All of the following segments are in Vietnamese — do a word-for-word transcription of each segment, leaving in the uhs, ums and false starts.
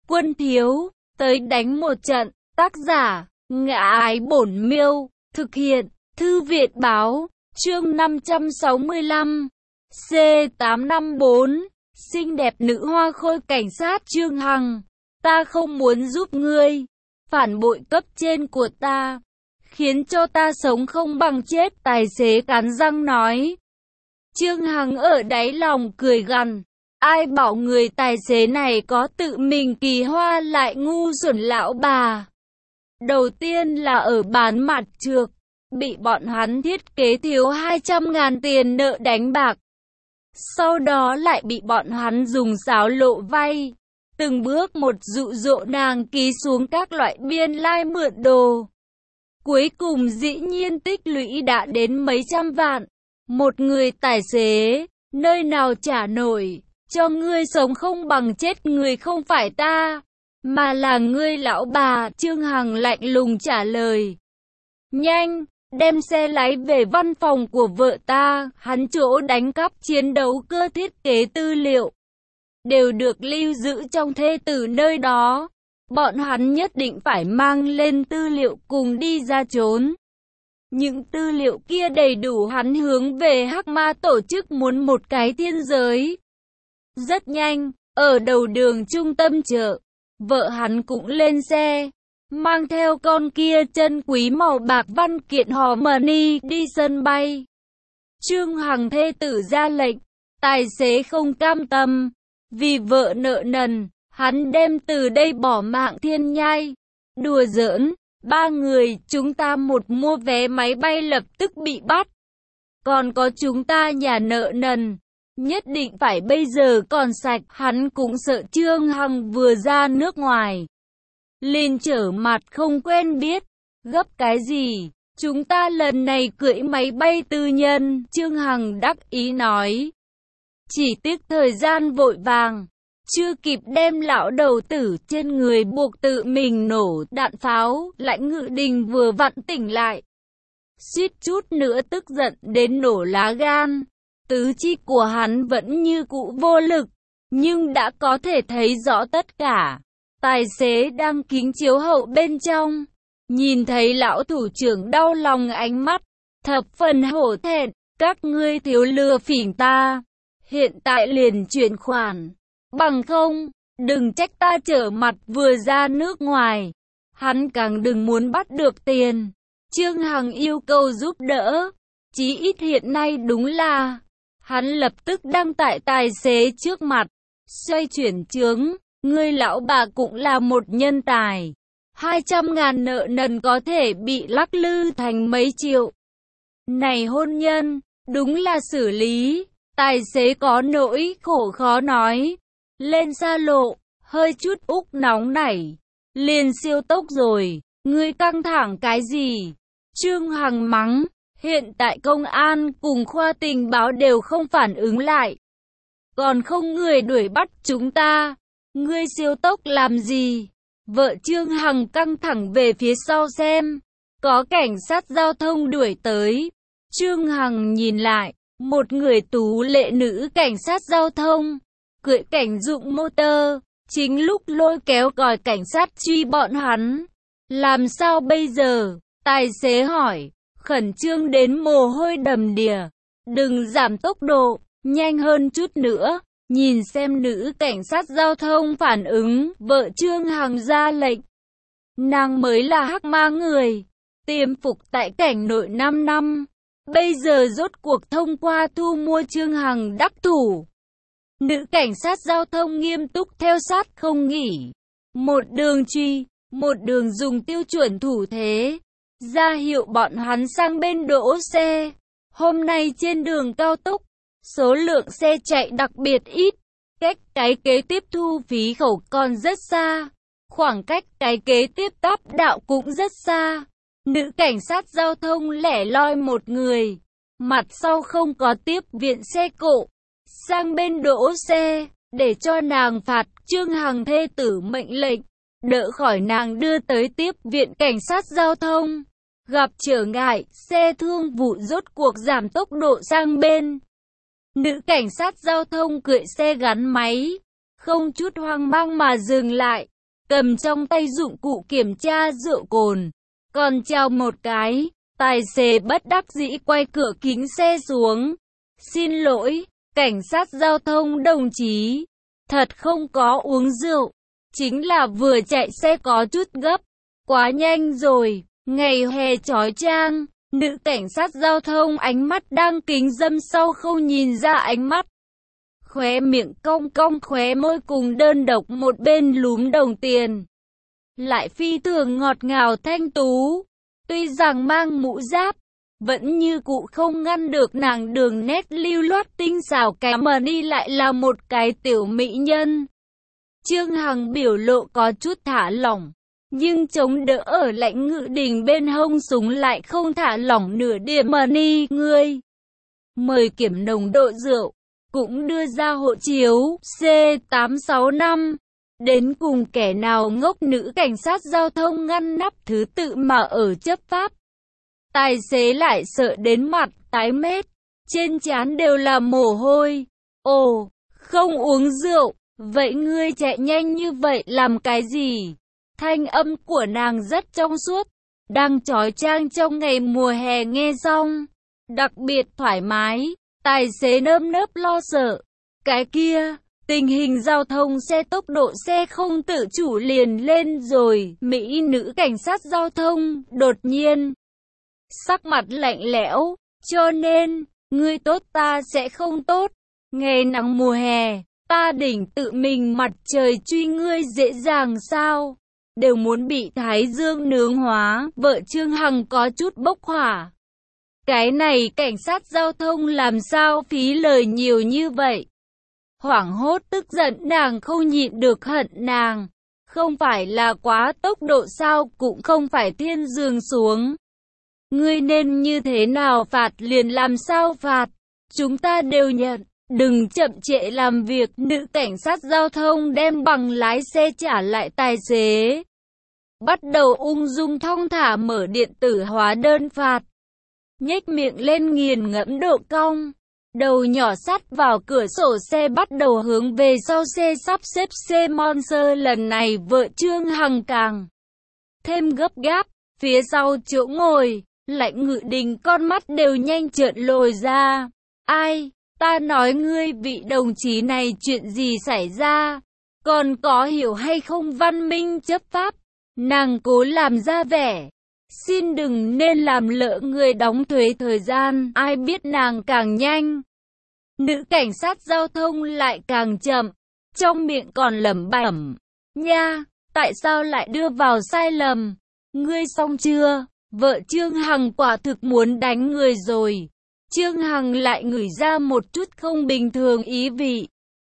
Quân thiếu, tới đánh một trận. Tác giả, Ngã Ái Bổn Miêu. Thực hiện, Thư viện báo. Chương năm trăm sáu mươi lăm. C tám năm bốn. Xinh đẹp nữ hoa khôi cảnh sát Trương Hằng. Ta không muốn giúp ngươi. Phản bội cấp trên của ta. Khiến cho ta sống không bằng chết. Tài xế cắn răng nói. Trương Hằng ở đáy lòng cười gằn. Ai bảo người tài xế này có tự mình kỳ hoa lại ngu xuẩn lão bà. Đầu tiên là ở bán mặt trược, bị bọn hắn thiết kế thiếu hai trăm ngàn tiền nợ đánh bạc. Sau đó lại bị bọn hắn dùng xáo lộ vay, từng bước một dụ dỗ nàng ký xuống các loại biên lai like mượn đồ. Cuối cùng dĩ nhiên tích lũy đã đến mấy trăm vạn. Một người tài xế, nơi nào trả nổi, cho ngươi sống không bằng chết người không phải ta, mà là ngươi lão bà. Trương Hằng lạnh lùng trả lời. Nhanh, đem xe lái về văn phòng của vợ ta, hắn chỗ đánh cắp chiến đấu cơ thiết kế tư liệu, đều được lưu giữ trong thê tử nơi đó. Bọn hắn nhất định phải mang lên tư liệu cùng đi ra trốn. Những tư liệu kia đầy đủ hắn hướng về Hắc Ma tổ chức muốn một cái thiên giới. Rất nhanh, ở đầu đường trung tâm chợ, vợ hắn cũng lên xe, mang theo con kia chân quý màu bạc văn kiện Harmony đi sân bay. Trương Hằng thê tử ra lệnh, tài xế không cam tâm, vì vợ nợ nần, hắn đem từ đây bỏ mạng thiên nhai. Đùa giỡn, ba người chúng ta một mua vé máy bay lập tức bị bắt. Còn có chúng ta nhà nợ nần, nhất định phải bây giờ còn sạch. Hắn cũng sợ Trương Hằng vừa ra nước ngoài liền trở mặt không quen biết. Gấp cái gì? Chúng ta lần này cưỡi máy bay tư nhân. Trương Hằng đắc ý nói. Chỉ tiếc thời gian vội vàng, chưa kịp đem lão đầu tử trên người buộc tự mình nổ đạn pháo. Lãnh Ngự Đình vừa vặn tỉnh lại, suýt chút nữa tức giận đến nổ lá gan. Tứ chi của hắn vẫn như cũ vô lực, nhưng đã có thể thấy rõ tất cả. Tài xế đang kính chiếu hậu bên trong, nhìn thấy lão thủ trưởng đau lòng, ánh mắt thập phần hổ thẹn. Các ngươi thiếu lừa phỉnh ta, hiện tại liền chuyển khoản, bằng không, đừng trách ta trở mặt vừa ra nước ngoài. Hắn càng đừng muốn bắt được tiền. Trương Hằng yêu cầu giúp đỡ, chí ít hiện nay đúng là. Hắn lập tức đăng tại tài xế trước mặt, xoay chuyển chướng. Ngươi lão bà cũng là một nhân tài. Hai trăm ngàn nợ nần có thể bị lắc lư thành mấy triệu. Này hôn nhân, đúng là xử lý. Tài xế có nỗi khổ khó nói. Lên xa lộ, hơi chút úc nóng nảy, liền siêu tốc rồi. Ngươi căng thẳng cái gì? Trương Hằng mắng. Hiện tại công an cùng khoa tình báo đều không phản ứng lại, còn không người đuổi bắt chúng ta. Ngươi siêu tốc làm gì? Vợ Trương Hằng căng thẳng về phía sau xem, có cảnh sát giao thông đuổi tới. Trương Hằng nhìn lại, một người tú lệ nữ cảnh sát giao thông, cưỡi cảnh dụng motor, chính lúc lôi kéo còi cảnh sát truy bọn hắn. Làm sao bây giờ? Tài xế hỏi, khẩn trương đến mồ hôi đầm đìa. Đừng giảm tốc độ, nhanh hơn chút nữa. Nhìn xem nữ cảnh sát giao thông phản ứng. Vợ Trương Hằng ra lệnh. Nàng mới là hắc ma người, tiềm phục tại cảnh nội năm năm, bây giờ rốt cuộc thông qua thu mua Trương Hằng đắc thủ. Nữ cảnh sát giao thông nghiêm túc theo sát không nghỉ, một đường truy, một đường dùng tiêu chuẩn thủ thế, ra hiệu bọn hắn sang bên đỗ xe. Hôm nay trên đường cao tốc, số lượng xe chạy đặc biệt ít, cách cái kế tiếp thu phí khẩu còn rất xa, khoảng cách cái kế tiếp táp đạo cũng rất xa. Nữ cảnh sát giao thông lẻ loi một người, mặt sau không có tiếp viện xe cộ, sang bên đỗ xe, để cho nàng phạt. Trương Hằng thê tử mệnh lệnh, đỡ khỏi nàng đưa tới tiếp viện cảnh sát giao thông. Gặp trở ngại, xe thương vụ rốt cuộc giảm tốc độ sang bên. Nữ cảnh sát giao thông cưỡi xe gắn máy, không chút hoang mang mà dừng lại. cầm trong tay dụng cụ kiểm tra rượu cồn. Còn chào một cái, tài xế bất đắc dĩ quay cửa kính xe xuống. Xin lỗi, cảnh sát giao thông đồng chí, thật không có uống rượu, chính là vừa chạy xe có chút gấp, quá nhanh rồi. Ngày hè chói chang, nữ cảnh sát giao thông ánh mắt đang kính dâm sau không nhìn ra ánh mắt. Khóe miệng cong cong, khóe môi cùng đơn độc một bên lúm đồng tiền. Lại phi thường ngọt ngào thanh tú. Tuy rằng mang mũ giáp, vẫn như cụ không ngăn được nàng đường nét lưu loát tinh xảo, cái mà đi lại là một cái tiểu mỹ nhân. Trương Hằng biểu lộ có chút thả lỏng, nhưng chống đỡ ở lãnh ngự đình bên hông súng lại không thả lỏng nửa điểm. Mà ni ngươi mời kiểm nồng độ rượu, cũng đưa ra hộ chiếu C tám sáu năm. Đến cùng kẻ nào ngốc, nữ cảnh sát giao thông ngăn nắp thứ tự mà ở chấp pháp. Tài xế lại sợ đến mặt tái mét, trên trán đều là mồ hôi. Ồ, không uống rượu, vậy ngươi chạy nhanh như vậy làm cái gì? Thanh âm của nàng rất trong suốt, đang chói chang trong ngày mùa hè, nghe xong đặc biệt thoải mái. Tài xế nơm nớp lo sợ. Cái kia, tình hình giao thông xe tốc độ xe không tự chủ liền lên rồi. Mỹ nữ cảnh sát giao thông đột nhiên sắc mặt lạnh lẽo, cho nên ngươi tốt ta sẽ không tốt. Ngày nắng mùa hè, ta đỉnh tự mình mặt trời truy ngươi dễ dàng sao? Đều muốn bị thái dương nướng hóa. Vợ Trương Hằng có chút bốc hỏa. Cái này cảnh sát giao thông làm sao phí lời nhiều như vậy? Hoảng hốt tức giận, nàng không nhịn được hận nàng. Không phải là quá tốc độ sao, cũng không phải thiên giường xuống. Ngươi nên như thế nào phạt liền làm sao phạt, chúng ta đều nhận, đừng chậm trễ làm việc. Nữ cảnh sát giao thông đem bằng lái xe trả lại tài xế, bắt đầu ung dung thong thả mở điện tử hóa đơn phạt. Nhếch miệng lên nghiền ngẫm độ cong, đầu nhỏ sát vào cửa sổ xe bắt đầu hướng về sau xe sắp xếp xe Monster. Lần này vợ Trương Hằng càng thêm gấp gáp, phía sau chỗ ngồi, Lãnh Ngự Đình con mắt đều nhanh trợn lồi ra. Ai, ta nói ngươi vị đồng chí này chuyện gì xảy ra, còn có hiểu hay không văn minh chấp pháp? Nàng cố làm ra vẻ, xin đừng nên làm lỡ người đóng thuế thời gian. Ai biết nàng càng nhanh, nữ cảnh sát giao thông lại càng chậm, trong miệng còn lẩm bẩm, nha, tại sao lại đưa vào sai lầm? Ngươi xong chưa? Vợ Trương Hằng quả thực muốn đánh người rồi. Trương Hằng lại ngửi ra một chút không bình thường ý vị.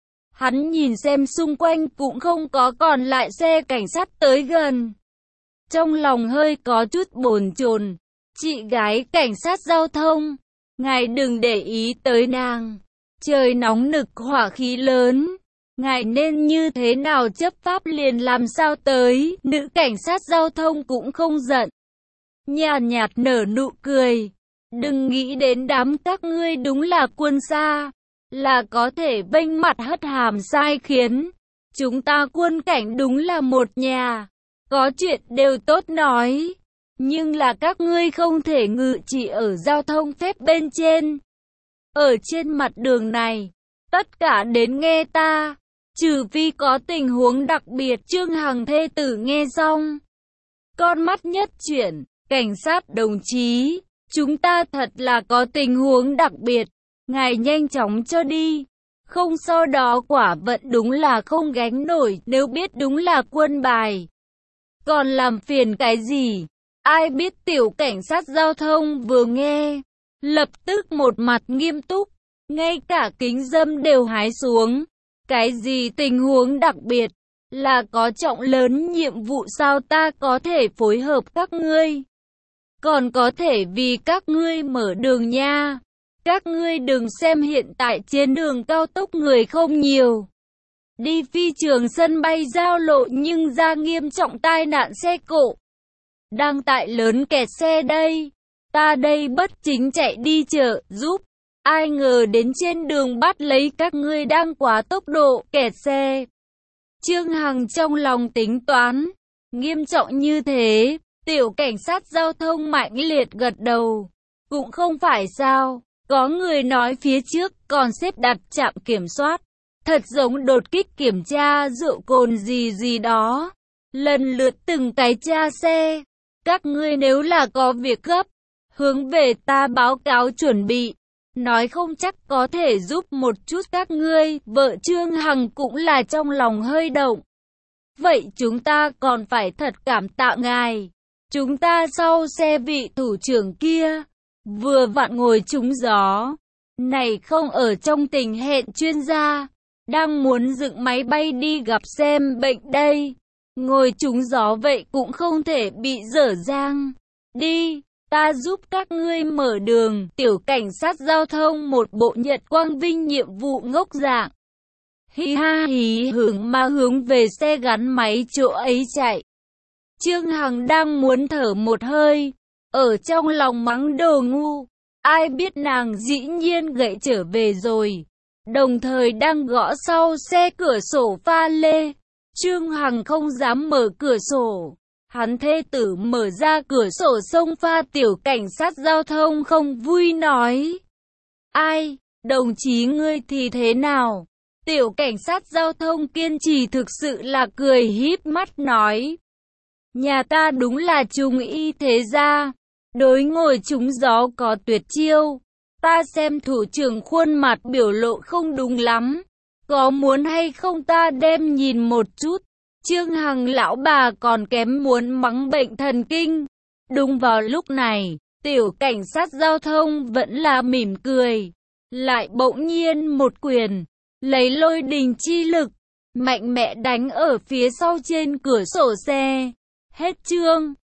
Hắn nhìn xem xung quanh cũng không có còn lại xe cảnh sát tới gần. Trong lòng hơi có chút bồn chồn. Chị gái cảnh sát giao thông, ngài đừng để ý tới nàng. Trời nóng nực, hỏa khí lớn, ngài nên như thế nào chấp pháp liền làm sao tới. Nữ cảnh sát giao thông cũng không giận, nhàn nhạt nở nụ cười. Đừng nghĩ đến đám các ngươi đúng là quân xa, là có thể vênh mặt hất hàm sai khiến. Chúng ta quân cảnh đúng là một nhà, có chuyện đều tốt nói. Nhưng là các ngươi không thể ngự trị ở giao thông phép bên trên. Ở trên mặt đường này, tất cả đến nghe ta, trừ phi có tình huống đặc biệt. Trương Hằng thê tử nghe xong, con mắt nhất chuyển. Cảnh sát đồng chí, chúng ta thật là có tình huống đặc biệt, ngài nhanh chóng cho đi. Không sau đó quả vận đúng là không gánh nổi, nếu biết đúng là quân bài, còn làm phiền cái gì? Ai biết tiểu cảnh sát giao thông vừa nghe, lập tức một mặt nghiêm túc, ngay cả kính dâm đều hái xuống. Cái gì tình huống đặc biệt? Là có trọng lớn nhiệm vụ sao? Ta có thể phối hợp các ngươi, còn có thể vì các ngươi mở đường nha. Các ngươi đừng xem hiện tại trên đường cao tốc người không nhiều, đi phi trường sân bay giao lộ nhưng ra nghiêm trọng tai nạn xe cộ, đang tại lớn kẹt xe đây. Ta đây bất chính chạy đi chợ giúp, ai ngờ đến trên đường bắt lấy các ngươi đang quá tốc độ kẹt xe. Trương Hằng trong lòng tính toán, nghiêm trọng như thế, tiểu cảnh sát giao thông mạnh liệt gật đầu. Cũng không phải sao, có người nói phía trước còn xếp đặt trạm kiểm soát. Thật giống đột kích kiểm tra rượu cồn gì gì đó. Lần lượt từng cái tra xe. Các ngươi nếu là có việc gấp, hướng về ta báo cáo chuẩn bị. Nói không chắc có thể giúp một chút các ngươi. Vợ Trương Hằng cũng là trong lòng hơi động. Vậy chúng ta còn phải thật cảm tạ ngài. Chúng ta sau xe vị thủ trưởng kia, vừa vặn ngồi trúng gió. Này không ở trong tình hẹn chuyên gia, đang muốn dựng máy bay đi gặp xem bệnh đây. Ngồi trúng gió vậy cũng không thể bị dở dang. Đi, ta giúp các ngươi mở đường. Tiểu cảnh sát giao thông một bộ Nhật Quang Vinh nhiệm vụ ngốc dạng. Hi ha hí hưởng mà hướng về xe gắn máy chỗ ấy chạy. Trương Hằng đang muốn thở một hơi, ở trong lòng mắng đồ ngu. Ai biết nàng dĩ nhiên gậy trở về rồi. Đồng thời đang gõ sau xe cửa sổ pha lê. Trương Hằng không dám mở cửa sổ. Hắn thê tử mở ra cửa sổ xông pha tiểu cảnh sát giao thông không vui nói. Ai, đồng chí ngươi thì thế nào? Tiểu cảnh sát giao thông kiên trì thực sự là cười híp mắt nói. Nhà ta đúng là trung y thế gia. Đối ngồi trúng gió có tuyệt chiêu. Ta xem thủ trưởng khuôn mặt biểu lộ không đúng lắm. Có muốn hay không ta đem nhìn một chút. Trương Hằng lão bà còn kém muốn mắng bệnh thần kinh. Đúng vào lúc này, tiểu cảnh sát giao thông vẫn là mỉm cười. Lại bỗng nhiên một quyền, lấy lôi đình chi lực, mạnh mẽ đánh ở phía sau trên cửa sổ xe. Hết chương.